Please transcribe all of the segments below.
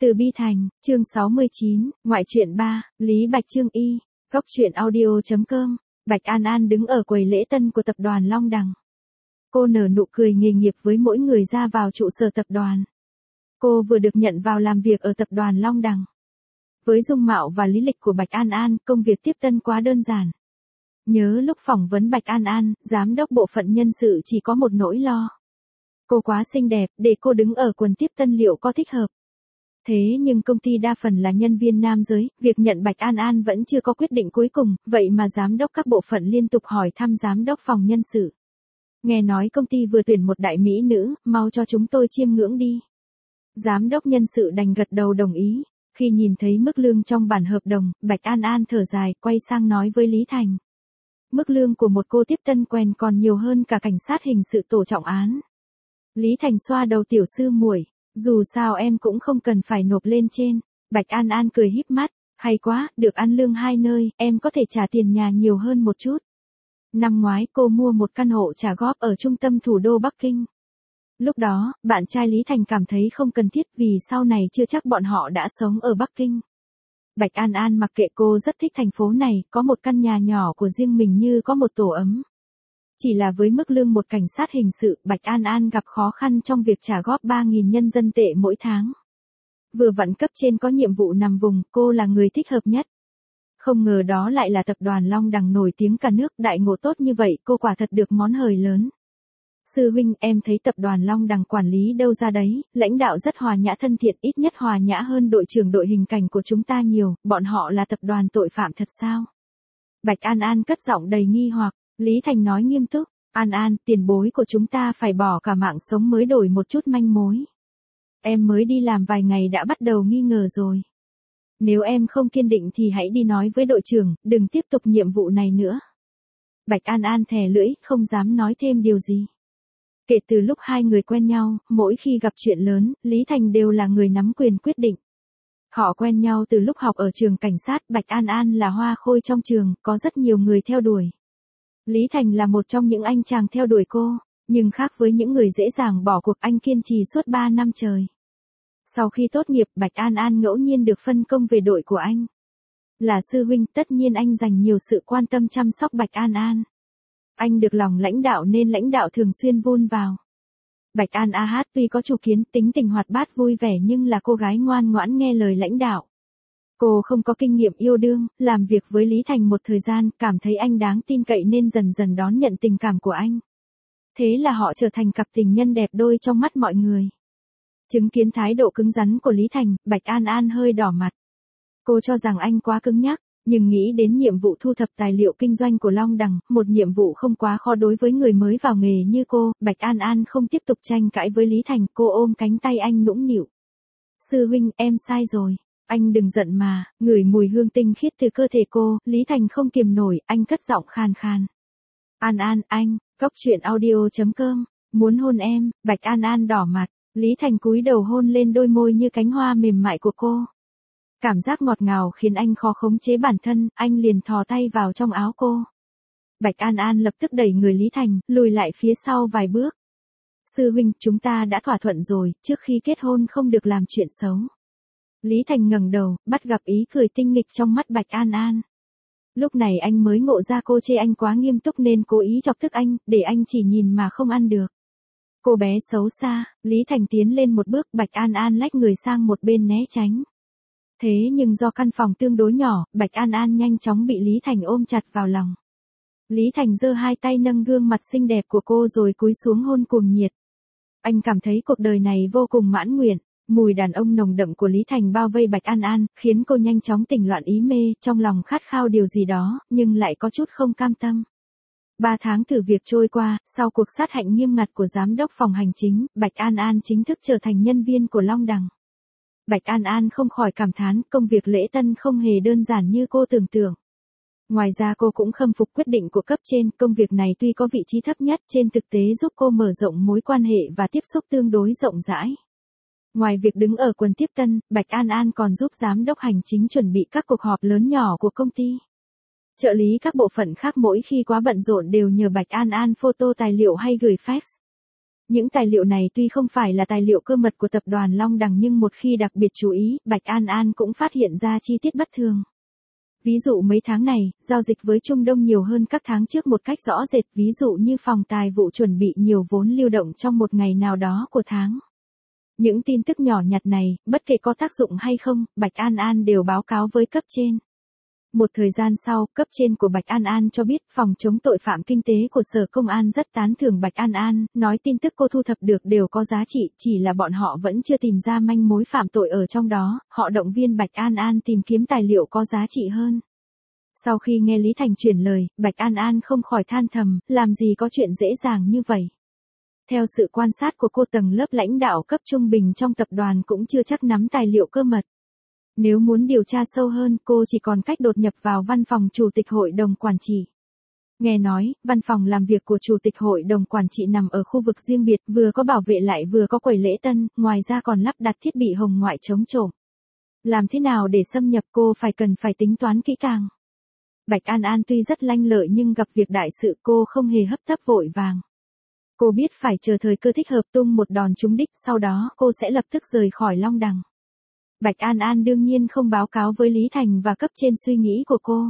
Từ Bi Thành, chương 69, ngoại truyện 3, Lý Bạch Chương Y, góc truyện audio.com, Bạch An An đứng ở quầy lễ tân của tập đoàn Long Đằng. Cô nở nụ cười nghề nghiệp với mỗi người ra vào trụ sở tập đoàn. Cô vừa được nhận vào làm việc ở tập đoàn Long Đằng. Với dung mạo và lý lịch của Bạch An An, công việc tiếp tân quá đơn giản. Nhớ lúc phỏng vấn Bạch An An, giám đốc bộ phận nhân sự chỉ có một nỗi lo. Cô quá xinh đẹp, để cô đứng ở quần tiếp tân liệu có thích hợp. Thế nhưng công ty đa phần là nhân viên nam giới, việc nhận Bạch An An vẫn chưa có quyết định cuối cùng, vậy mà giám đốc các bộ phận liên tục hỏi thăm giám đốc phòng nhân sự. Nghe nói công ty vừa tuyển một đại mỹ nữ, mau cho chúng tôi chiêm ngưỡng đi. Giám đốc nhân sự đành gật đầu đồng ý. Khi nhìn thấy mức lương trong bản hợp đồng, Bạch An An thở dài, quay sang nói với Lý Thành. Mức lương của một cô tiếp tân quèn còn nhiều hơn cả cảnh sát hình sự tổ trọng án. Lý Thành xoa đầu tiểu sư muội, dù sao em cũng không cần phải nộp lên trên. Bạch An An cười híp mắt, hay quá, được ăn lương hai nơi, em có thể trả tiền nhà nhiều hơn một chút. Năm ngoái cô mua một căn hộ trả góp ở trung tâm thủ đô Bắc Kinh. Lúc đó, bạn trai Lý Thành cảm thấy không cần thiết vì sau này chưa chắc bọn họ đã sống ở Bắc Kinh. Bạch An An mặc kệ, cô rất thích thành phố này, có một căn nhà nhỏ của riêng mình như có một tổ ấm. Chỉ là với mức lương một cảnh sát hình sự, Bạch An An gặp khó khăn trong việc trả góp 3.000 nhân dân tệ mỗi tháng. Vừa vặn cấp trên có nhiệm vụ nằm vùng, cô là người thích hợp nhất. Không ngờ đó lại là tập đoàn Long Đằng nổi tiếng cả nước, đại ngộ tốt như vậy, cô quả thật được món hời lớn. Sư huynh, em thấy tập đoàn Long Đằng quản lý đâu ra đấy, lãnh đạo rất hòa nhã thân thiện, ít nhất hòa nhã hơn đội trưởng đội hình cảnh của chúng ta nhiều, bọn họ là tập đoàn tội phạm thật sao? Bạch An An cất giọng đầy nghi hoặc. Lý Thành nói nghiêm túc, An An, tiền bối của chúng ta phải bỏ cả mạng sống mới đổi một chút manh mối. Em mới đi làm vài ngày đã bắt đầu nghi ngờ rồi. Nếu em không kiên định thì hãy đi nói với đội trưởng, đừng tiếp tục nhiệm vụ này nữa. Bạch An An thè lưỡi, không dám nói thêm điều gì. Kể từ lúc hai người quen nhau, mỗi khi gặp chuyện lớn, Lý Thành đều là người nắm quyền quyết định. Họ quen nhau từ lúc học ở trường cảnh sát, Bạch An An là hoa khôi trong trường, có rất nhiều người theo đuổi. Lý Thành là một trong những anh chàng theo đuổi cô, nhưng khác với những người dễ dàng bỏ cuộc, anh kiên trì suốt 3 năm trời. Sau khi tốt nghiệp, Bạch An An ngẫu nhiên được phân công về đội của anh. Là sư huynh, tất nhiên anh dành nhiều sự quan tâm chăm sóc Bạch An An. Anh được lòng lãnh đạo nên lãnh đạo thường xuyên vun vào. Bạch An An tuy có chủ kiến, tính tình hoạt bát vui vẻ nhưng là cô gái ngoan ngoãn nghe lời lãnh đạo. Cô không có kinh nghiệm yêu đương, làm việc với Lý Thành một thời gian, cảm thấy anh đáng tin cậy nên dần dần đón nhận tình cảm của anh. Thế là họ trở thành cặp tình nhân đẹp đôi trong mắt mọi người. Chứng kiến thái độ cứng rắn của Lý Thành, Bạch An An hơi đỏ mặt. Cô cho rằng anh quá cứng nhắc, nhưng nghĩ đến nhiệm vụ thu thập tài liệu kinh doanh của Long Đằng, một nhiệm vụ không quá khó đối với người mới vào nghề như cô, Bạch An An không tiếp tục tranh cãi với Lý Thành, cô ôm cánh tay anh nũng nịu. Sư huynh, em sai rồi. Anh đừng giận mà, ngửi mùi hương tinh khiết từ cơ thể cô, Lý Thành không kiềm nổi, anh cất giọng khàn khàn. An An, anh, góc truyện audio.com, muốn hôn em, Bạch An An đỏ mặt, Lý Thành cúi đầu hôn lên đôi môi như cánh hoa mềm mại của cô. Cảm giác ngọt ngào khiến anh khó khống chế bản thân, anh liền thò tay vào trong áo cô. Bạch An An lập tức đẩy người Lý Thành, lùi lại phía sau vài bước. Sư huynh, chúng ta đã thỏa thuận rồi, trước khi kết hôn không được làm chuyện xấu. Lý Thành ngẩng đầu, bắt gặp ý cười tinh nghịch trong mắt Bạch An An. Lúc này anh mới ngộ ra cô chê anh quá nghiêm túc nên cố ý chọc tức anh, để anh chỉ nhìn mà không ăn được. Cô bé xấu xa, Lý Thành tiến lên một bước, Bạch An An lách người sang một bên né tránh. Thế nhưng do căn phòng tương đối nhỏ, Bạch An An nhanh chóng bị Lý Thành ôm chặt vào lòng. Lý Thành giơ hai tay nâng gương mặt xinh đẹp của cô rồi cúi xuống hôn cuồng nhiệt. Anh cảm thấy cuộc đời này vô cùng mãn nguyện. Mùi đàn ông nồng đậm của Lý Thành bao vây Bạch An An, khiến cô nhanh chóng tỉnh loạn ý mê, trong lòng khát khao điều gì đó, nhưng lại có chút không cam tâm. 3 tháng thử việc trôi qua, sau cuộc sát hạnh nghiêm ngặt của giám đốc phòng hành chính, Bạch An An chính thức trở thành nhân viên của Long Đằng. Bạch An An không khỏi cảm thán, công việc lễ tân không hề đơn giản như cô tưởng tượng. Ngoài ra cô cũng khâm phục quyết định của cấp trên, công việc này tuy có vị trí thấp nhất, trên thực tế giúp cô mở rộng mối quan hệ và tiếp xúc tương đối rộng rãi. Ngoài việc đứng ở quần tiếp tân, Bạch An An còn giúp giám đốc hành chính chuẩn bị các cuộc họp lớn nhỏ của công ty. Trợ lý các bộ phận khác mỗi khi quá bận rộn đều nhờ Bạch An An photo tài liệu hay gửi fax. Những tài liệu này tuy không phải là tài liệu cơ mật của tập đoàn Long Đằng nhưng một khi đặc biệt chú ý, Bạch An An cũng phát hiện ra chi tiết bất thường. Ví dụ mấy tháng này, giao dịch với Trung Đông nhiều hơn các tháng trước một cách rõ rệt, ví dụ như phòng tài vụ chuẩn bị nhiều vốn lưu động trong một ngày nào đó của tháng. Những tin tức nhỏ nhặt này, bất kể có tác dụng hay không, Bạch An An đều báo cáo với cấp trên. Một thời gian sau, cấp trên của Bạch An An cho biết phòng chống tội phạm kinh tế của Sở Công an rất tán thưởng Bạch An An, nói tin tức cô thu thập được đều có giá trị, chỉ là bọn họ vẫn chưa tìm ra manh mối phạm tội ở trong đó, họ động viên Bạch An An tìm kiếm tài liệu có giá trị hơn. Sau khi nghe Lý Thành chuyển lời, Bạch An An không khỏi than thầm, làm gì có chuyện dễ dàng như vậy. Theo sự quan sát của cô, tầng lớp lãnh đạo cấp trung bình trong tập đoàn cũng chưa chắc nắm tài liệu cơ mật. Nếu muốn điều tra sâu hơn, cô chỉ còn cách đột nhập vào văn phòng Chủ tịch Hội đồng Quản trị. Nghe nói, văn phòng làm việc của Chủ tịch Hội đồng Quản trị nằm ở khu vực riêng biệt, vừa có bảo vệ lại vừa có quầy lễ tân, ngoài ra còn lắp đặt thiết bị hồng ngoại chống trộm. Làm thế nào để xâm nhập cô cần phải tính toán kỹ càng. Bạch An An tuy rất lanh lợi nhưng gặp việc đại sự cô không hề hấp tấp vội vàng. Cô biết phải chờ thời cơ thích hợp tung một đòn trúng đích, sau đó cô sẽ lập tức rời khỏi Long Đằng. Bạch An An đương nhiên không báo cáo với Lý Thành và cấp trên suy nghĩ của cô.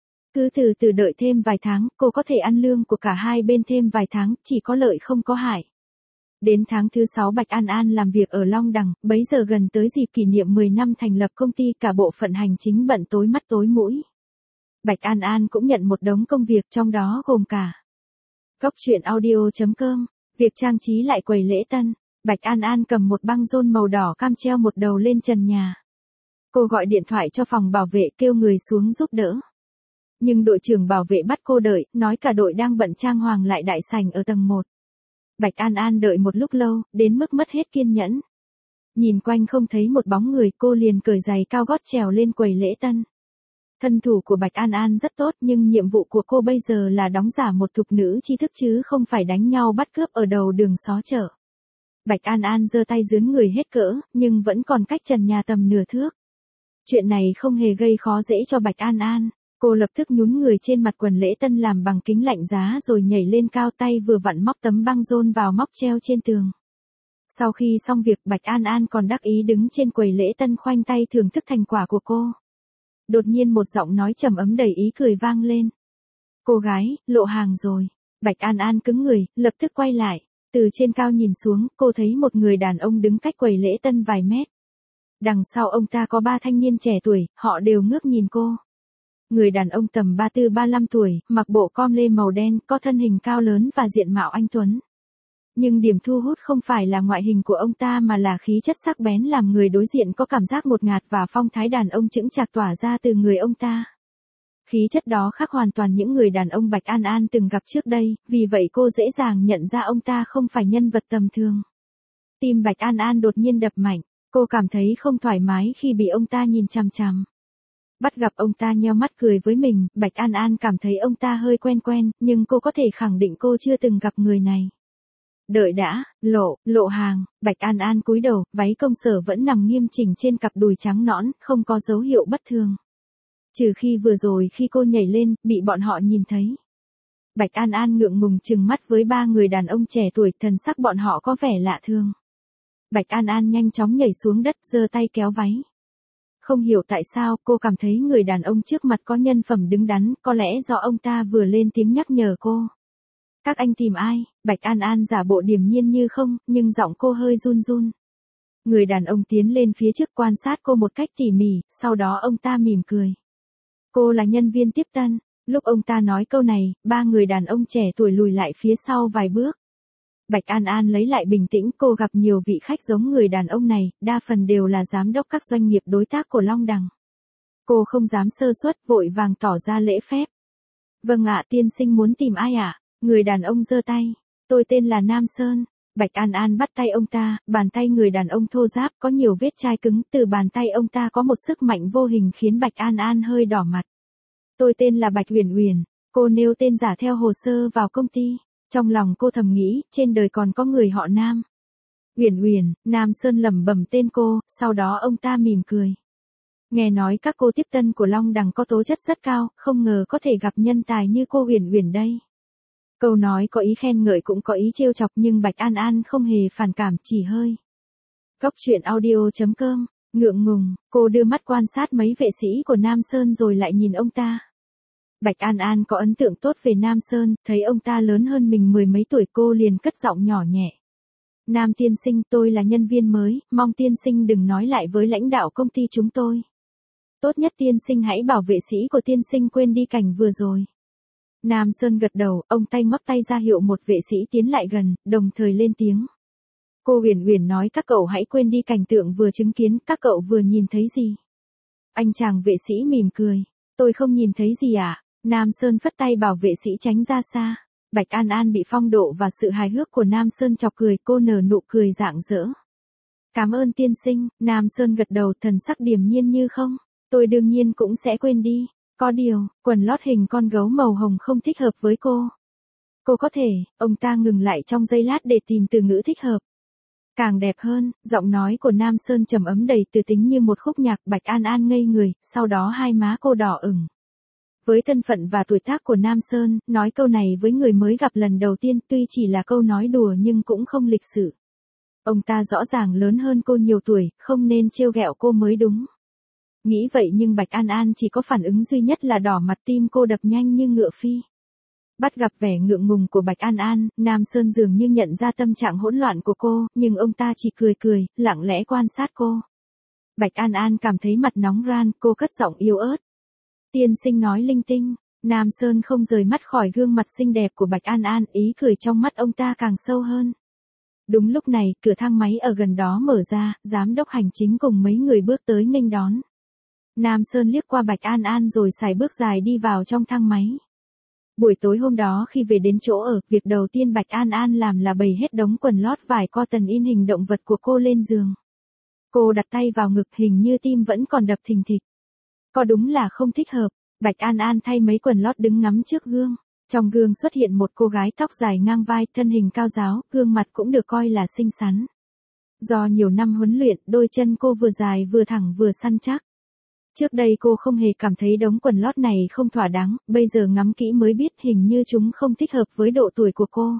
Cứ từ từ đợi thêm vài tháng, cô có thể ăn lương của cả hai bên thêm vài tháng, chỉ có lợi không có hại. Đến tháng thứ 6 Bạch An An làm việc ở Long Đằng, bấy giờ gần tới dịp kỷ niệm 10 năm thành lập công ty, cả bộ phận hành chính bận tối mắt tối mũi. Bạch An An cũng nhận một đống công việc, trong đó gồm cả Cốc truyện audio.com, việc trang trí lại quầy lễ tân. Bạch An An cầm một băng rôn màu đỏ cam treo một đầu lên trần nhà. Cô gọi điện thoại cho phòng bảo vệ kêu người xuống giúp đỡ. Nhưng đội trưởng bảo vệ bắt cô đợi, nói cả đội đang bận trang hoàng lại đại sảnh ở tầng 1. Bạch An An đợi một lúc lâu, đến mức mất hết kiên nhẫn. Nhìn quanh không thấy một bóng người, cô liền cởi giày cao gót trèo lên quầy lễ tân. Thân thủ của Bạch An An rất tốt nhưng nhiệm vụ của cô bây giờ là đóng giả một thục nữ tri thức chứ không phải đánh nhau bắt cướp ở đầu đường xó chợ. Bạch An An giơ tay dướn người hết cỡ, nhưng vẫn còn cách trần nhà tầm nửa thước. Chuyện này không hề gây khó dễ cho Bạch An An. Cô lập tức nhún người trên mặt quần lễ tân làm bằng kính lạnh giá rồi nhảy lên cao, tay vừa vặn móc tấm băng rôn vào móc treo trên tường. Sau khi xong việc, Bạch An An còn đắc ý đứng trên quầy lễ tân khoanh tay thưởng thức thành quả của cô. Đột nhiên một giọng nói trầm ấm đầy ý cười vang lên. Cô gái, lộ hàng rồi. Bạch An An cứng người, lập tức quay lại. Từ trên cao nhìn xuống, cô thấy một người đàn ông đứng cách quầy lễ tân vài mét. Đằng sau ông ta có 3 thanh niên trẻ tuổi, họ đều ngước nhìn cô. Người đàn ông tầm 34-35 tuổi, mặc bộ com lê màu đen, có thân hình cao lớn và diện mạo anh tuấn. Nhưng điểm thu hút không phải là ngoại hình của ông ta mà là khí chất sắc bén làm người đối diện có cảm giác ngột ngạt và phong thái đàn ông chững chạc tỏa ra từ người ông ta. Khí chất đó khác hoàn toàn những người đàn ông Bạch An An từng gặp trước đây, vì vậy cô dễ dàng nhận ra ông ta không phải nhân vật tầm thường. Tim Bạch An An đột nhiên đập mạnh, cô cảm thấy không thoải mái khi bị ông ta nhìn chằm chằm. Bắt gặp ông ta nheo mắt cười với mình, Bạch An An cảm thấy ông ta hơi quen quen, nhưng cô có thể khẳng định cô chưa từng gặp người này. Đợi đã, lộ hàng. Bạch An An cúi đầu, váy công sở vẫn nằm nghiêm chỉnh trên cặp đùi trắng nõn, không có dấu hiệu bất thường. Trừ khi vừa rồi khi cô nhảy lên, bị bọn họ nhìn thấy. Bạch An An ngượng ngùng trừng mắt với 3 người đàn ông trẻ tuổi, thần sắc bọn họ có vẻ lạ thường. Bạch An An nhanh chóng nhảy xuống đất, giơ tay kéo váy. Không hiểu tại sao, cô cảm thấy người đàn ông trước mặt có nhân phẩm đứng đắn, có lẽ do ông ta vừa lên tiếng nhắc nhở cô. Các anh tìm ai? Bạch An An giả bộ điềm nhiên như không, nhưng giọng cô hơi run run. Người đàn ông tiến lên phía trước quan sát cô một cách tỉ mỉ, sau đó ông ta mỉm cười. Cô là nhân viên tiếp tân. Lúc ông ta nói câu này, 3 người đàn ông trẻ tuổi lùi lại phía sau vài bước. Bạch An An lấy lại bình tĩnh, cô gặp nhiều vị khách giống người đàn ông này, đa phần đều là giám đốc các doanh nghiệp đối tác của Long Đằng. Cô không dám sơ suất, vội vàng tỏ ra lễ phép. Vâng ạ, tiên sinh muốn tìm ai ạ? Người đàn ông giơ tay. Tôi tên là Nam Sơn. Bạch An An bắt tay ông ta, bàn tay người đàn ông thô ráp, có nhiều vết chai cứng, từ bàn tay ông ta có một sức mạnh vô hình khiến Bạch An An hơi đỏ mặt. Tôi tên là Bạch Uyển Uyển. Cô nêu tên giả theo hồ sơ vào công ty. Trong lòng cô thầm nghĩ, trên đời còn có người họ Nam. Uyển Uyển, Nam Sơn lẩm bẩm tên cô, sau đó ông ta mỉm cười. Nghe nói các cô tiếp tân của Long Đằng có tố chất rất cao, không ngờ có thể gặp nhân tài như cô Uyển Uyển đây. Câu nói có ý khen ngợi cũng có ý trêu chọc nhưng Bạch An An không hề phản cảm, chỉ hơi. Góc truyện audio.com, ngượng ngùng, cô đưa mắt quan sát mấy vệ sĩ của Nam Sơn rồi lại nhìn ông ta. Bạch An An có ấn tượng tốt về Nam Sơn, thấy ông ta lớn hơn mình mười mấy tuổi cô liền cất giọng nhỏ nhẹ. Nam tiên sinh, tôi là nhân viên mới, mong tiên sinh đừng nói lại với lãnh đạo công ty chúng tôi. Tốt nhất tiên sinh hãy bảo vệ sĩ của tiên sinh quên đi cảnh vừa rồi. Nam Sơn gật đầu, ông tay ngoắc tay ra hiệu một vệ sĩ tiến lại gần, đồng thời lên tiếng. Cô Uyển Uyển nói các cậu hãy quên đi cảnh tượng vừa chứng kiến, các cậu vừa nhìn thấy gì? Anh chàng vệ sĩ mỉm cười. Tôi không nhìn thấy gì ạ. Nam Sơn phất tay bảo vệ sĩ tránh ra xa. Bạch An An bị phong độ và sự hài hước của Nam Sơn chọc cười, cô nở nụ cười rạng rỡ. Cảm ơn tiên sinh, Nam Sơn gật đầu, thần sắc điềm nhiên như không. Tôi đương nhiên cũng sẽ quên đi. Có điều, quần lót hình con gấu màu hồng không thích hợp với cô. Cô có thể, ông ta ngừng lại trong giây lát để tìm từ ngữ thích hợp. Càng đẹp hơn, giọng nói của Nam Sơn trầm ấm đầy từ tính như một khúc nhạc. Bạch An An ngây người, sau đó hai má cô đỏ ửng. Với thân phận và tuổi tác của Nam Sơn, nói câu này với người mới gặp lần đầu tiên tuy chỉ là câu nói đùa nhưng cũng không lịch sự. Ông ta rõ ràng lớn hơn cô nhiều tuổi, không nên trêu ghẹo cô mới đúng. Nghĩ vậy nhưng Bạch An An chỉ có phản ứng duy nhất là đỏ mặt, tim cô đập nhanh như ngựa phi. Bắt gặp vẻ ngượng ngùng của Bạch An An, Nam Sơn dường như nhận ra tâm trạng hỗn loạn của cô, nhưng ông ta chỉ cười cười, lặng lẽ quan sát cô. Bạch An An cảm thấy mặt nóng ran, cô cất giọng yếu ớt. Tiên sinh nói linh tinh. Nam Sơn không rời mắt khỏi gương mặt xinh đẹp của Bạch An An, ý cười trong mắt ông ta càng sâu hơn. Đúng lúc này, cửa thang máy ở gần đó mở ra, giám đốc hành chính cùng mấy người bước tới nghênh đón. Nam Sơn liếc qua Bạch An An rồi sải bước dài đi vào trong thang máy. Buổi tối hôm đó khi về đến chỗ ở, việc đầu tiên Bạch An An làm là bày hết đống quần lót vải cotton in hình động vật của cô lên giường. Cô đặt tay vào ngực, hình như tim vẫn còn đập thình thịch. Có đúng là không thích hợp. Bạch An An thay mấy quần lót đứng ngắm trước gương. Trong gương xuất hiện một cô gái tóc dài ngang vai, thân hình cao ráo, gương mặt cũng được coi là xinh xắn. Do nhiều năm huấn luyện, đôi chân cô vừa dài vừa thẳng vừa săn chắc. Trước đây cô không hề cảm thấy đống quần lót này không thỏa đáng, bây giờ ngắm kỹ mới biết hình như chúng không thích hợp với độ tuổi của cô.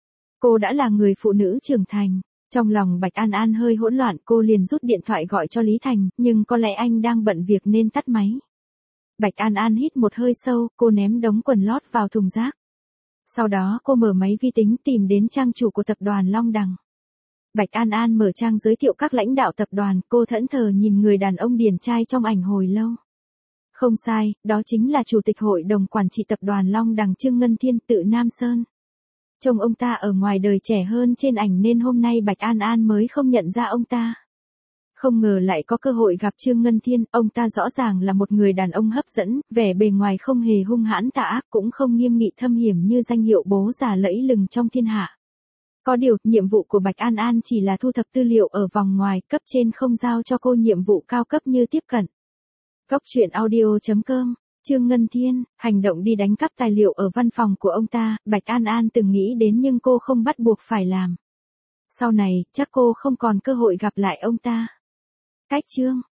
Cô đã là người phụ nữ trưởng thành. Trong lòng Bạch An An hơi hỗn loạn, cô liền rút điện thoại gọi cho Lý Thành, nhưng có lẽ anh đang bận việc nên tắt máy. Bạch An An hít một hơi sâu, cô ném đống quần lót vào thùng rác. Sau đó cô mở máy vi tính tìm đến trang chủ của tập đoàn Long Đằng. Bạch An An mở trang giới thiệu các lãnh đạo tập đoàn, cô thẫn thờ nhìn người đàn ông điển trai trong ảnh hồi lâu. Không sai, đó chính là chủ tịch hội đồng quản trị tập đoàn Long Đằng Trương Ngân Thiên, tự Nam Sơn. Trông ông ta ở ngoài đời trẻ hơn trên ảnh nên hôm nay Bạch An An mới không nhận ra ông ta. Không ngờ lại có cơ hội gặp Trương Ngân Thiên, ông ta rõ ràng là một người đàn ông hấp dẫn, vẻ bề ngoài không hề hung hãn tà ác, cũng không nghiêm nghị thâm hiểm như danh hiệu bố già lẫy lừng trong thiên hạ. Có điều, nhiệm vụ của Bạch An An chỉ là thu thập tư liệu ở vòng ngoài, cấp trên không giao cho cô nhiệm vụ cao cấp như tiếp cận. Góc truyện audio.com, Trương Ngân Thiên, hành động đi đánh cắp tài liệu ở văn phòng của ông ta, Bạch An An từng nghĩ đến nhưng cô không bắt buộc phải làm. Sau này, chắc cô không còn cơ hội gặp lại ông ta. Cách chương